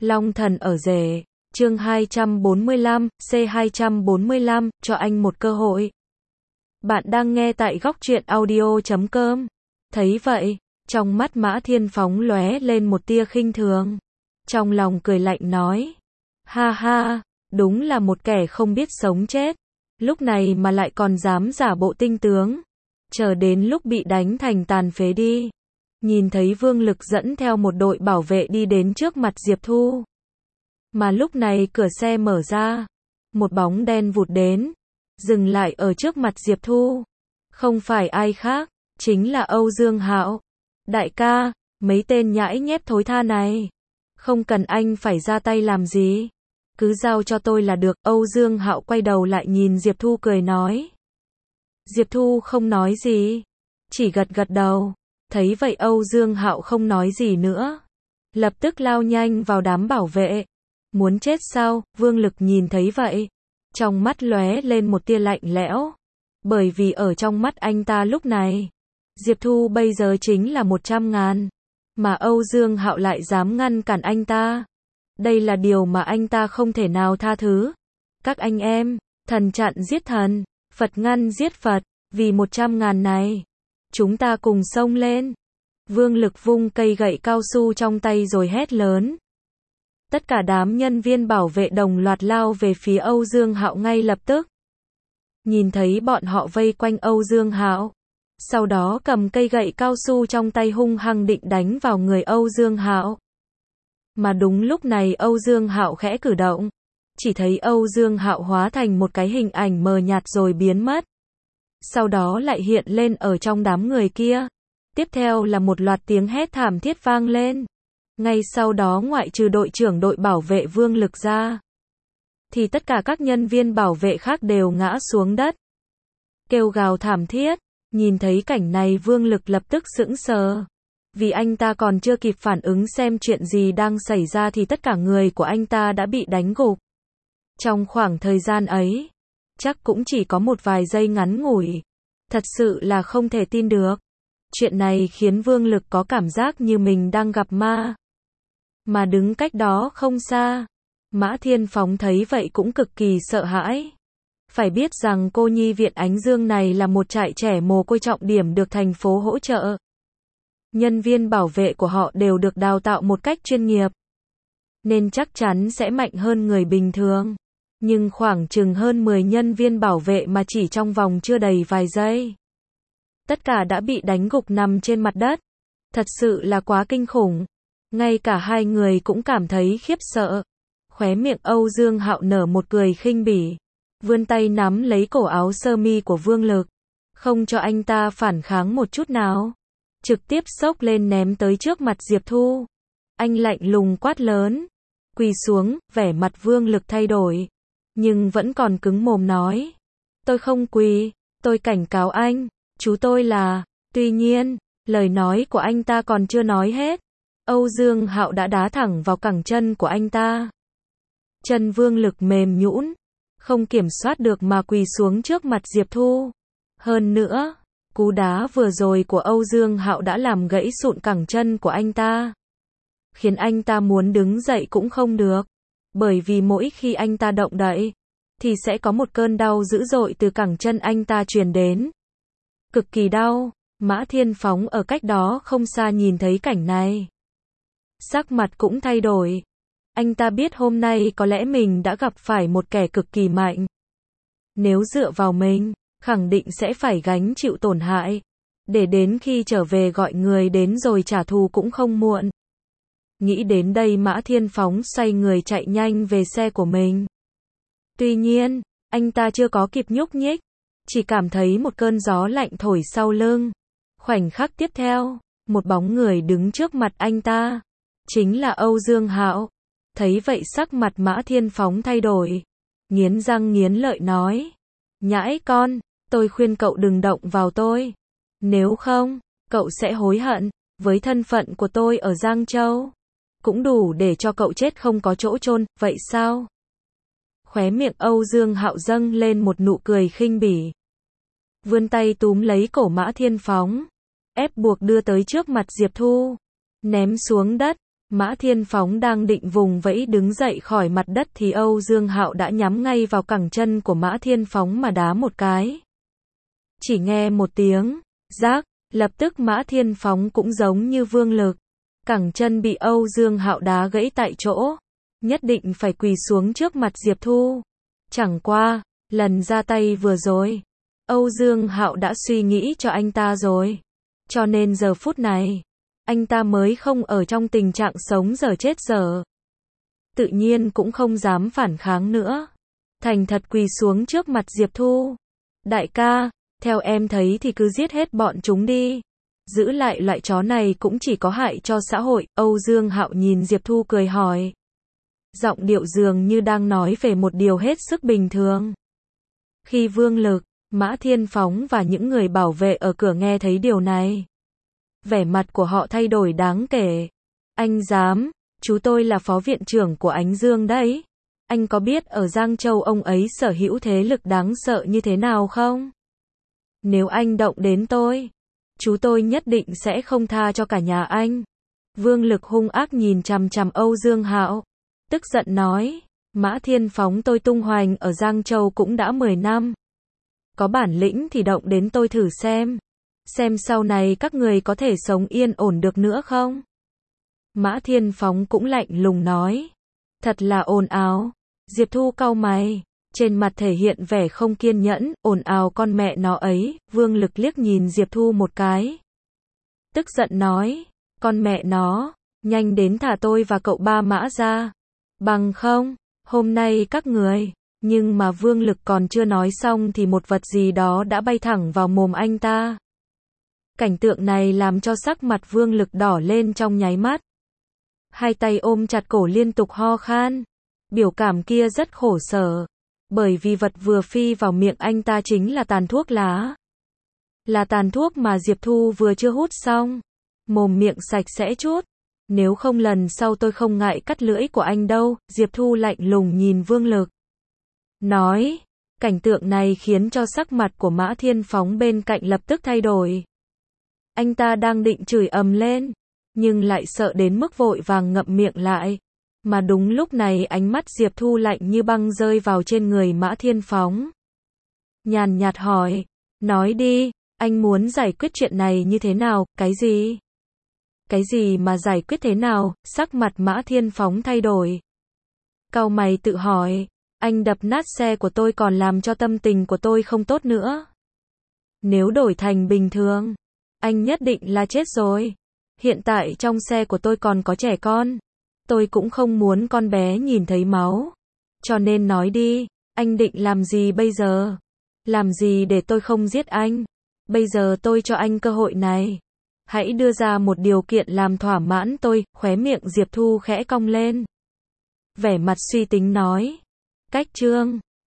Long thần ở rể, chương 245, C245, cho anh một cơ hội. Bạn đang nghe tại góc truyện audio.com. Thấy vậy, trong mắt Mã Thiên Phóng lóe lên một tia khinh thường. Trong lòng cười lạnh nói, ha ha, đúng là một kẻ không biết sống chết. Lúc này mà lại còn dám giả bộ tinh tướng. Chờ đến lúc bị đánh thành tàn phế đi. Nhìn thấy Vương Lực dẫn theo một đội bảo vệ đi đến trước mặt Diệp Thu. Mà lúc này cửa xe mở ra. Một bóng đen vụt đến. Dừng lại ở trước mặt Diệp Thu. Không phải ai khác, chính là Âu Dương Hạo. Đại ca, mấy tên nhãi nhép thối tha này. Không cần anh phải ra tay làm gì. Cứ giao cho tôi là được. Âu Dương Hạo quay đầu lại nhìn Diệp Thu cười nói. Diệp Thu không nói gì. Chỉ gật gật đầu. Thấy vậy Âu Dương Hạo không nói gì nữa. Lập tức lao nhanh vào đám bảo vệ. Muốn chết sao? Vương Lực nhìn thấy vậy. Trong mắt lóe lên một tia lạnh lẽo. Bởi vì ở trong mắt anh ta lúc này, Diệp Thu bây giờ chính là 100.000. Mà Âu Dương Hạo lại dám ngăn cản anh ta. Đây là điều mà anh ta không thể nào tha thứ. Các anh em, thần chặn giết thần, Phật ngăn giết Phật, vì 100.000 này. Chúng ta cùng xông lên. Vương Lực vung cây gậy cao su trong tay rồi hét lớn. Tất cả đám nhân viên bảo vệ đồng loạt lao về phía Âu Dương Hạo ngay lập tức. Nhìn thấy bọn họ vây quanh Âu Dương Hạo. Sau đó cầm cây gậy cao su trong tay hung hăng định đánh vào người Âu Dương Hạo. Mà đúng lúc này Âu Dương Hạo khẽ cử động. Chỉ thấy Âu Dương Hạo hóa thành một cái hình ảnh mờ nhạt rồi biến mất. Sau đó lại hiện lên ở trong đám người kia. Tiếp theo là một loạt tiếng hét thảm thiết vang lên. Ngay sau đó ngoại trừ đội trưởng đội bảo vệ Vương Lực ra, thì tất cả các nhân viên bảo vệ khác đều ngã xuống đất. Kêu gào thảm thiết. Nhìn thấy cảnh này Vương Lực lập tức sững sờ. Vì anh ta còn chưa kịp phản ứng xem chuyện gì đang xảy ra thì tất cả người của anh ta đã bị đánh gục. Trong khoảng thời gian ấy, chắc cũng chỉ có một vài giây ngắn ngủi. Thật sự là không thể tin được. Chuyện này khiến Vương Lực có cảm giác như mình đang gặp ma. Mà đứng cách đó không xa, Mã Thiên Phóng thấy vậy cũng cực kỳ sợ hãi. Phải biết rằng cô nhi viện Ánh Dương này là một trại trẻ mồ côi trọng điểm được thành phố hỗ trợ. Nhân viên bảo vệ của họ đều được đào tạo một cách chuyên nghiệp. Nên chắc chắn sẽ mạnh hơn người bình thường. Nhưng khoảng chừng hơn 10 nhân viên bảo vệ mà chỉ trong vòng chưa đầy vài giây. Tất cả đã bị đánh gục nằm trên mặt đất. Thật sự là quá kinh khủng. Ngay cả hai người cũng cảm thấy khiếp sợ. Khóe miệng Âu Dương Hạo nở một cười khinh bỉ. Vươn tay nắm lấy cổ áo sơ mi của Vương Lực. Không cho anh ta phản kháng một chút nào. Trực tiếp xốc lên ném tới trước mặt Diệp Thu. Anh lạnh lùng quát lớn. Quỳ xuống, vẻ mặt Vương Lực thay đổi. Nhưng vẫn còn cứng mồm nói. Tôi không quỳ, tôi cảnh cáo anh. Chú tôi là. Tuy nhiên, lời nói của anh ta còn chưa nói hết. Âu Dương Hạo đã đá thẳng vào cẳng chân của anh ta. Chân Vương Lực mềm nhũn, không kiểm soát được mà quỳ xuống trước mặt Diệp Thu. Hơn nữa, cú đá vừa rồi của Âu Dương Hạo đã làm gãy sụn cẳng chân của anh ta. Khiến anh ta muốn đứng dậy cũng không được. Bởi vì mỗi khi anh ta động đậy, thì sẽ có một cơn đau dữ dội từ cẳng chân anh ta truyền đến. Cực kỳ đau. Mã Thiên Phóng ở cách đó không xa nhìn thấy cảnh này. Sắc mặt cũng thay đổi. Anh ta biết hôm nay có lẽ mình đã gặp phải một kẻ cực kỳ mạnh. Nếu dựa vào mình, khẳng định sẽ phải gánh chịu tổn hại. Để đến khi trở về gọi người đến rồi trả thù cũng không muộn. Nghĩ đến đây Mã Thiên Phóng xoay người chạy nhanh về xe của mình. Tuy nhiên, anh ta chưa có kịp nhúc nhích. Chỉ cảm thấy một cơn gió lạnh thổi sau lưng. Khoảnh khắc tiếp theo, một bóng người đứng trước mặt anh ta. Chính là Âu Dương Hạo. Thấy vậy sắc mặt Mã Thiên Phóng thay đổi. Nghiến răng nghiến lợi nói. Nhãi con, tôi khuyên cậu đừng động vào tôi. Nếu không, cậu sẽ hối hận. Với thân phận của tôi ở Giang Châu, cũng đủ để cho cậu chết không có chỗ chôn, vậy sao? Khóe miệng Âu Dương Hạo dâng lên một nụ cười khinh bỉ. Vươn tay túm lấy cổ Mã Thiên Phóng. Ép buộc đưa tới trước mặt Diệp Thu. Ném xuống đất. Mã Thiên Phóng đang định vùng vẫy đứng dậy khỏi mặt đất thì Âu Dương Hạo đã nhắm ngay vào cẳng chân của Mã Thiên Phóng mà đá một cái. Chỉ nghe một tiếng rác, lập tức Mã Thiên Phóng cũng giống như Vương Lực. Cẳng chân bị Âu Dương Hạo đá gãy tại chỗ. Nhất định phải quỳ xuống trước mặt Diệp Thu. Chẳng qua, lần ra tay vừa rồi, Âu Dương Hạo đã suy nghĩ cho anh ta rồi. Cho nên giờ phút này, anh ta mới không ở trong tình trạng sống dở chết dở. Tự nhiên cũng không dám phản kháng nữa. Thành thật quỳ xuống trước mặt Diệp Thu. Đại ca, theo em thấy thì cứ giết hết bọn chúng đi. Giữ lại loại chó này cũng chỉ có hại cho xã hội. Âu Dương Hạo nhìn Diệp Thu cười hỏi. Giọng điệu dường như đang nói về một điều hết sức bình thường. Khi Vương Lực, Mã Thiên Phóng và những người bảo vệ ở cửa nghe thấy điều này, vẻ mặt của họ thay đổi đáng kể. Anh dám, chú tôi là phó viện trưởng của Ánh Dương đấy. Anh có biết ở Giang Châu ông ấy sở hữu thế lực đáng sợ như thế nào không? Nếu anh động đến tôi, chú tôi nhất định sẽ không tha cho cả nhà anh. Vương Lực hung ác nhìn chằm chằm Âu Dương Hạo, tức giận nói, Mã Thiên Phóng tôi tung hoành ở Giang Châu cũng đã 10 năm. Có bản lĩnh thì động đến tôi thử xem sau này các người có thể sống yên ổn được nữa không? Mã Thiên Phóng cũng lạnh lùng nói, thật là ồn ào. Diệp Thu cau mày, trên mặt thể hiện vẻ không kiên nhẫn, ồn ào con mẹ nó ấy. Vương Lực liếc nhìn Diệp Thu một cái, tức giận nói, con mẹ nó, nhanh đến thả tôi và cậu ba Mã ra, bằng không, hôm nay các người. Nhưng mà Vương Lực còn chưa nói xong thì một vật gì đó đã bay thẳng vào mồm anh ta. Cảnh tượng này làm cho sắc mặt Vương Lực đỏ lên trong nháy mắt. Hai tay ôm chặt cổ liên tục ho khan. Biểu cảm kia rất khổ sở. Bởi vì vật vừa phi vào miệng anh ta chính là tàn thuốc lá. Là tàn thuốc mà Diệp Thu vừa chưa hút xong. Mồm miệng sạch sẽ chút. Nếu không lần sau tôi không ngại cắt lưỡi của anh đâu. Diệp Thu lạnh lùng nhìn Vương Lực. Nói, cảnh tượng này khiến cho sắc mặt của Mã Thiên Phóng bên cạnh lập tức thay đổi. Anh ta đang định chửi ầm lên, nhưng lại sợ đến mức vội vàng ngậm miệng lại. Mà đúng lúc này ánh mắt Diệp Thu lạnh như băng rơi vào trên người Mã Thiên Phóng. Nhàn nhạt hỏi, nói đi, anh muốn giải quyết chuyện này như thế nào, cái gì? Cái gì mà giải quyết thế nào? Sắc mặt Mã Thiên Phóng thay đổi. Cau mày tự hỏi, anh đập nát xe của tôi còn làm cho tâm tình của tôi không tốt nữa. Nếu đổi thành bình thường, anh nhất định là chết rồi. Hiện tại trong xe của tôi còn có trẻ con. Tôi cũng không muốn con bé nhìn thấy máu. Cho nên nói đi, anh định làm gì bây giờ? Làm gì để tôi không giết anh? Bây giờ tôi cho anh cơ hội này. Hãy đưa ra một điều kiện làm thỏa mãn tôi. Khóe miệng Diệp Thu khẽ cong lên. Vẻ mặt suy tính nói. Cách chương